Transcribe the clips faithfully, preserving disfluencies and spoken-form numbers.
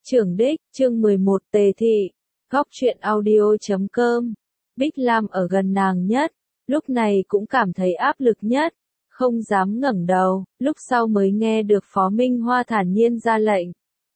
Trưởng đích, chương mười một Tề Thị, góc truyện audio chấm com. Bích Lam ở gần nàng nhất, lúc này cũng cảm thấy áp lực nhất, không dám ngẩng đầu, lúc sau mới nghe được Phó Minh Hoa thản nhiên ra lệnh.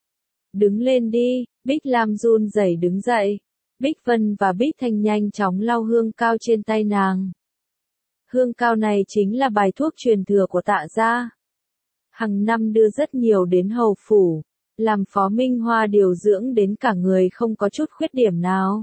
Đứng lên đi, Bích Lam run rẩy đứng dậy. Bích Vân và Bích Thanh nhanh chóng lau hương cao trên tay nàng. Hương cao này chính là bài thuốc truyền thừa của Tạ gia. Hằng năm đưa rất nhiều đến hầu phủ, làm Phó Minh Hoa điều dưỡng đến cả người không có chút khuyết điểm nào.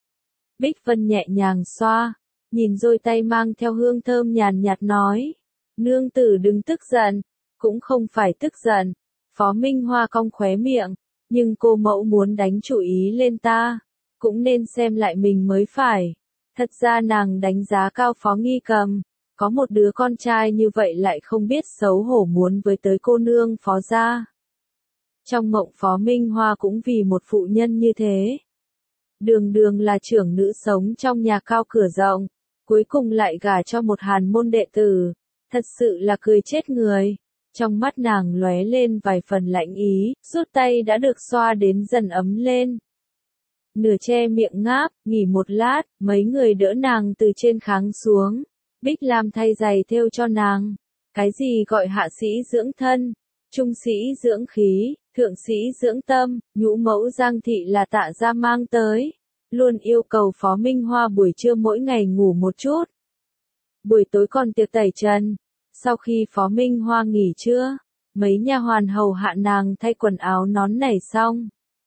Bích Vân nhẹ nhàng xoa, nhìn đôi tay mang theo hương thơm nhàn nhạt nói, nương tử đừng tức giận, cũng không phải tức giận. Phó Minh Hoa cong khóe miệng, nhưng cô mẫu muốn đánh chủ ý lên ta, cũng nên xem lại mình mới phải. Thật ra nàng đánh giá cao Phó Nghi Cầm, có một đứa con trai như vậy lại không biết xấu hổ muốn với tới cô nương Phó gia. Trong mộng Phó Minh Hoa cũng vì một phụ nhân như thế. Đường đường là trưởng nữ sống trong nhà cao cửa rộng, cuối cùng lại gả cho một hàn môn đệ tử, thật sự là cười chết người. Trong mắt nàng lóe lên vài phần lạnh ý, rút tay đã được xoa đến dần ấm lên. Nửa che miệng ngáp, nghỉ một lát, mấy người đỡ nàng từ trên kháng xuống. Bích Lam thay giày thêu cho nàng. Cái gì gọi hạ sĩ dưỡng thân, trung sĩ dưỡng khí, thượng sĩ dưỡng tâm, nhũ mẫu Giang Thị là Tạ gia mang tới. Luôn yêu cầu Phó Minh Hoa buổi trưa mỗi ngày ngủ một chút. Buổi tối còn tiệc tẩy trần. Sau khi Phó Minh Hoa nghỉ trưa, mấy nha hoàn hầu hạ nàng thay quần áo nón nảy xong.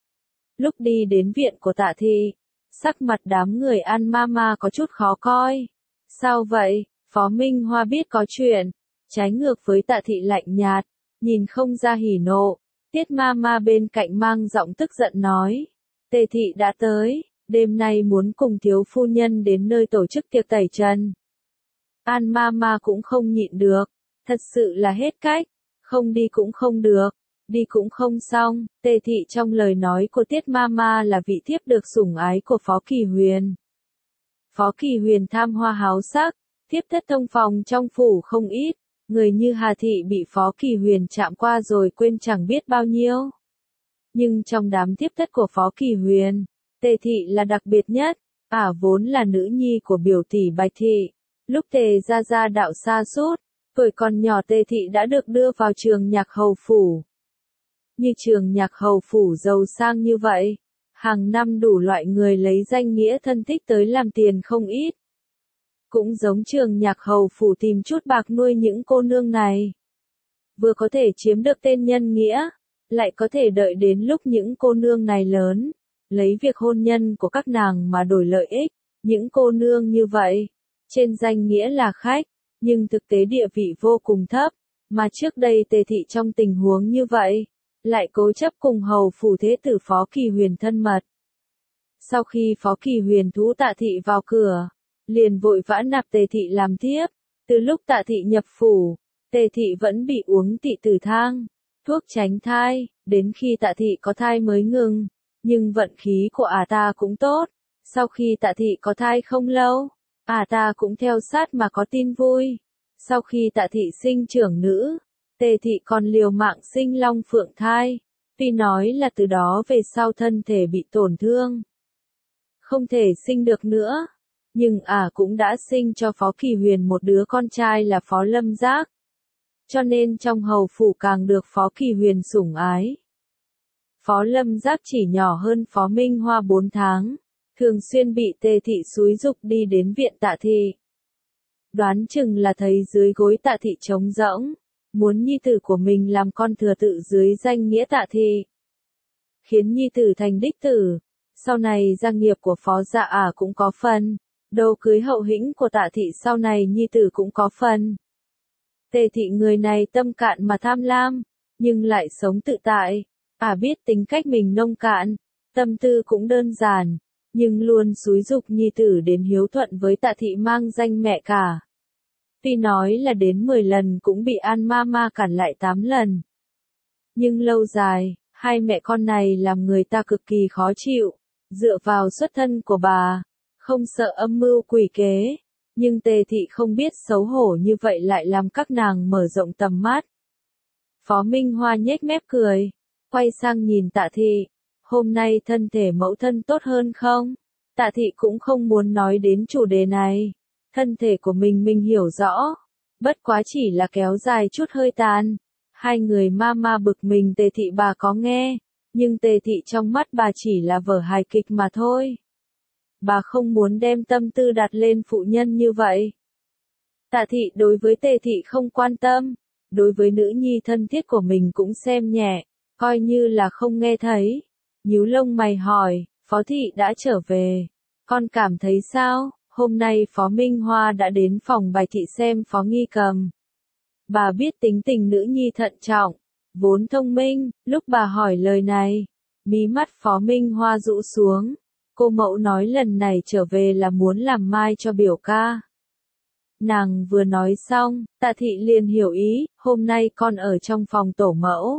Lúc đi đến viện của Tạ Thị, sắc mặt đám người An Mama có chút khó coi. Sao vậy? Phó Minh Hoa biết có chuyện, trái ngược với Tạ Thị lạnh nhạt, nhìn không ra hỉ nộ. Tiết Mama bên cạnh mang giọng tức giận nói, Tề Thị đã tới, đêm nay muốn cùng thiếu phu nhân đến nơi tổ chức tiệc tẩy trần. An Mama cũng không nhịn được, thật sự là hết cách, không đi cũng không được, đi cũng không xong. Tề Thị trong lời nói của Tiết Mama là vị thiếp được sủng ái của Phó Kỳ Huyền. Phó Kỳ Huyền tham hoa háo sắc, thiếp thất thông phòng trong phủ không ít, người như Hà Thị bị Phó Kỳ Huyền chạm qua rồi quên chẳng biết bao nhiêu. Nhưng trong đám thiếp thất của Phó Kỳ Huyền, Tề Thị là đặc biệt nhất, ả vốn là nữ nhi của biểu tỷ Bạch Thị. Lúc Tề gia gia đạo sa sút, tuổi còn nhỏ Tề Thị đã được đưa vào trường nhạc hầu phủ. Như trường nhạc hầu phủ giàu sang như vậy, hàng năm đủ loại người lấy danh nghĩa thân thích tới làm tiền không ít. Cũng giống trường nhạc hầu phủ tìm chút bạc nuôi những cô nương này. Vừa có thể chiếm được tên nhân nghĩa, lại có thể đợi đến lúc những cô nương này lớn, lấy việc hôn nhân của các nàng mà đổi lợi ích. Những cô nương như vậy, trên danh nghĩa là khách, nhưng thực tế địa vị vô cùng thấp, mà trước đây Tề Thị trong tình huống như vậy, lại cố chấp cùng hầu phủ thế tử Phó Kỳ Huyền thân mật. Sau khi Phó Kỳ Huyền thú Tạ Thị vào cửa, liền vội vã nạp Tề Thị làm thiếp. Từ lúc Tạ Thị nhập phủ, Tề Thị vẫn bị uống tị tử thang, thuốc tránh thai, đến khi Tạ Thị có thai mới ngừng, nhưng vận khí của ả ta cũng tốt. Sau khi Tạ Thị có thai không lâu, ả ta cũng theo sát mà có tin vui. Sau khi Tạ Thị sinh trưởng nữ, Tề Thị còn liều mạng sinh long phượng thai, tuy nói là từ đó về sau thân thể bị tổn thương, không thể sinh được nữa, nhưng ả cũng đã sinh cho Phó Kỳ Huyền một đứa con trai là Phó Lâm Giác. Cho nên trong hầu phủ càng được Phó Kỳ Huyền sủng ái. Phó Lâm Giác chỉ nhỏ hơn Phó Minh Hoa bốn tháng, thường xuyên bị Tề Thị xúi giục đi đến viện Tạ Thị. Đoán chừng là thấy dưới gối Tạ Thị trống rỗng, muốn nhi tử của mình làm con thừa tự dưới danh nghĩa Tạ Thị, khiến nhi tử thành đích tử. Sau này gia nghiệp của Phó gia ả cũng có phần, đầu cưới hậu hĩnh của Tạ Thị sau này nhi tử cũng có phần. Tề Thị người này tâm cạn mà tham lam, nhưng lại sống tự tại. Ả biết tính cách mình nông cạn, tâm tư cũng đơn giản, nhưng luôn xúi giục nhi tử đến hiếu thuận với Tạ Thị mang danh mẹ cả. Tuy nói là đến mười lần cũng bị An Mama cản lại tám lần. Nhưng lâu dài, hai mẹ con này làm người ta cực kỳ khó chịu, dựa vào xuất thân của bà, không sợ âm mưu quỷ kế, nhưng Tề Thị không biết xấu hổ như vậy lại làm các nàng mở rộng tầm mắt. Phó Minh Hoa nhếch mép cười, quay sang nhìn Tạ Thị, hôm nay thân thể mẫu thân tốt hơn không? Tạ thị cũng không muốn nói đến chủ đề này. Thân thể của mình mình hiểu rõ. Bất quá chỉ là kéo dài chút hơi tàn. Hai người ma ma bực mình Tề thị bà có nghe. Nhưng Tề thị trong mắt bà chỉ là vở hài kịch mà thôi. Bà không muốn đem tâm tư đặt lên phụ nhân như vậy. Tạ thị đối với Tề thị không quan tâm. Đối với nữ nhi thân thiết của mình cũng xem nhẹ. Coi như là không nghe thấy. Nhíu lông mày hỏi, Phó thị đã trở về. Con cảm thấy sao? Hôm nay Phó Minh Hoa đã đến phòng Bạch thị xem Phó Nghi Cầm. Bà biết tính tình nữ nhi thận trọng, vốn thông minh, lúc bà hỏi lời này, mí mắt Phó Minh Hoa rũ xuống. Cô mẫu nói lần này trở về là muốn làm mai cho biểu ca. Nàng vừa nói xong, Tạ thị liền hiểu ý, hôm nay con ở trong phòng tổ mẫu.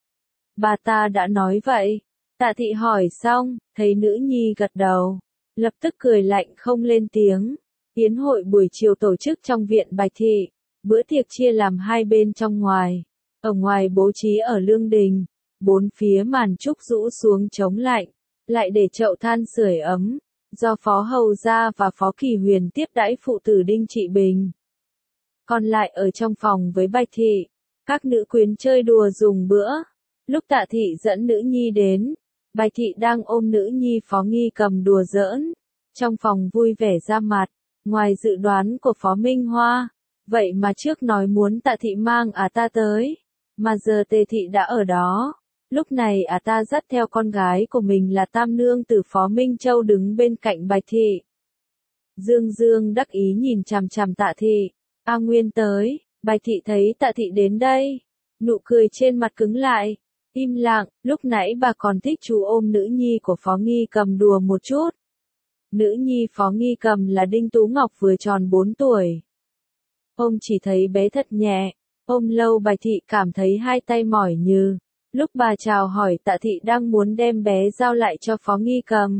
Bà ta đã nói vậy. Tạ thị hỏi xong, thấy nữ nhi gật đầu, lập tức cười lạnh không lên tiếng. Yến hội buổi chiều tổ chức trong viện Bạch thị, bữa tiệc chia làm hai bên trong ngoài. Ở ngoài bố trí ở lương đình, bốn phía màn trúc rũ xuống chống lạnh, lại để chậu than sưởi ấm, do Phó Hầu Gia và Phó Kỳ Huyền tiếp đãi phụ tử Đinh Trị Bình. Còn lại ở trong phòng với Bạch thị, các nữ quyến chơi đùa dùng bữa. Lúc Tạ thị dẫn nữ nhi đến, Bạch thị đang ôm nữ nhi Phó Nghi Cầm đùa giỡn, trong phòng vui vẻ ra mặt, ngoài dự đoán của Phó Minh Hoa, vậy mà trước nói muốn Tạ thị mang à ta tới, mà giờ Tề thị đã ở đó, lúc này à ta dắt theo con gái của mình là Tam Nương Tử Phó Minh Châu đứng bên cạnh Bạch thị. Dương Dương đắc ý nhìn chằm chằm Tạ thị, A Nguyên tới, Bạch thị thấy Tạ thị đến đây, nụ cười trên mặt cứng lại. Im lặng, lúc nãy bà còn thích chú ôm nữ nhi của Phó Nghi Cầm đùa một chút. Nữ nhi Phó Nghi Cầm là Đinh Tú Ngọc vừa tròn bốn tuổi. Ông chỉ thấy bé thật nhẹ, ôm lâu Bạch thị cảm thấy hai tay mỏi nhừ. Lúc bà chào hỏi Tạ thị đang muốn đem bé giao lại cho Phó Nghi Cầm.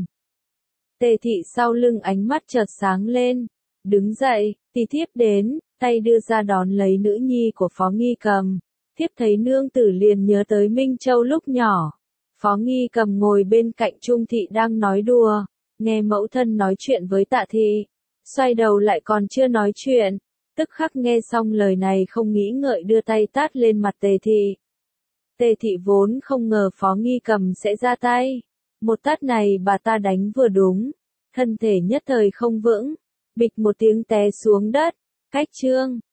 Tề thị sau lưng ánh mắt chợt sáng lên, đứng dậy, tỳ thiếp đến, tay đưa ra đón lấy nữ nhi của Phó Nghi Cầm. Thiếp thấy nương tử liền nhớ tới Minh Châu lúc nhỏ. Phó Nghi Cầm ngồi bên cạnh Trung thị đang nói đùa, nghe mẫu thân nói chuyện với Tạ thị, xoay đầu lại còn chưa nói chuyện, tức khắc nghe xong lời này không nghĩ ngợi đưa tay tát lên mặt Tề thị. Tề thị vốn không ngờ Phó Nghi Cầm sẽ ra tay, một tát này bà ta đánh vừa đúng, thân thể nhất thời không vững, bịch một tiếng té xuống đất, cách chương.